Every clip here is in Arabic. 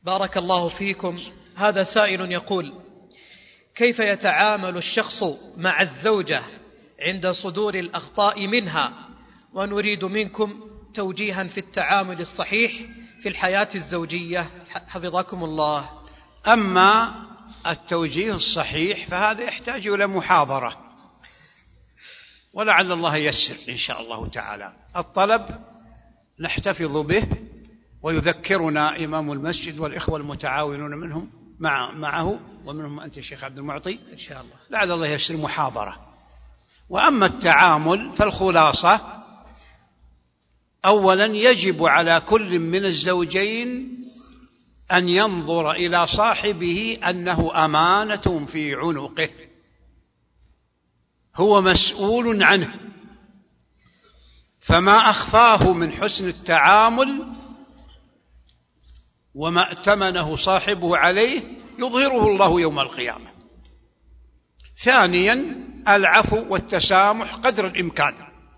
بارك الله فيكم. هذا سائل يقول: كيف يتعامل الشخص مع الزوجة عند صدور الأخطاء منها، ونريد منكم توجيها في التعامل الصحيح في الحياة الزوجية حفظكم الله. أما التوجيه الصحيح فهذا يحتاج إلى محاضرة، ولعل الله ييسر إن شاء الله تعالى. الطلب نحتفظ به، ويذكرنا إمام المسجد والإخوة المتعاونون منهم معه، ومنهم أنت الشيخ عبد المعطي إن شاء الله، لعل الله ييسر محاضرة. وأما التعامل فالخلاصة: أولا يجب على كل من الزوجين أن ينظر إلى صاحبه أنه أمانة في عنقه، هو مسؤول عنه، فما أخفاه من حسن التعامل وما ائتمنه صاحبه عليه يظهره الله يوم القيامة. ثانيا العفو والتسامح قدر الإمكان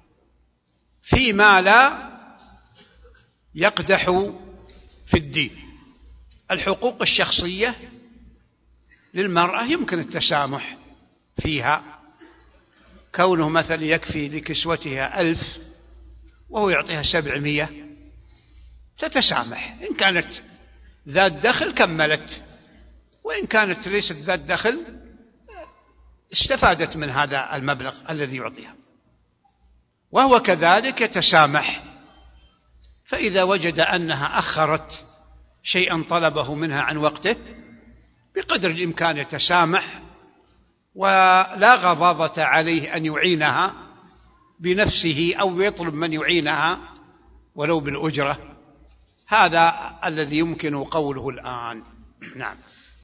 فيما لا يقدح في الدين. الحقوق الشخصية للمرأة يمكن التسامح فيها، كونه مثلا يكفي لكسوتها 1000 وهو يعطيها 700 تتسامح، إن كانت ذات دخل كملت، وإن كانت ليست ذات دخل استفادت من هذا المبلغ الذي يعطيها. وهو كذلك يتسامح، فإذا وجد أنها أخرت شيئا طلبه منها عن وقته بقدر الإمكان يتسامح، ولا غضاضة عليه أن يعينها بنفسه أو يطلب من يعينها ولو بالأجرة. هذا الذي يمكن قوله الآن. نعم.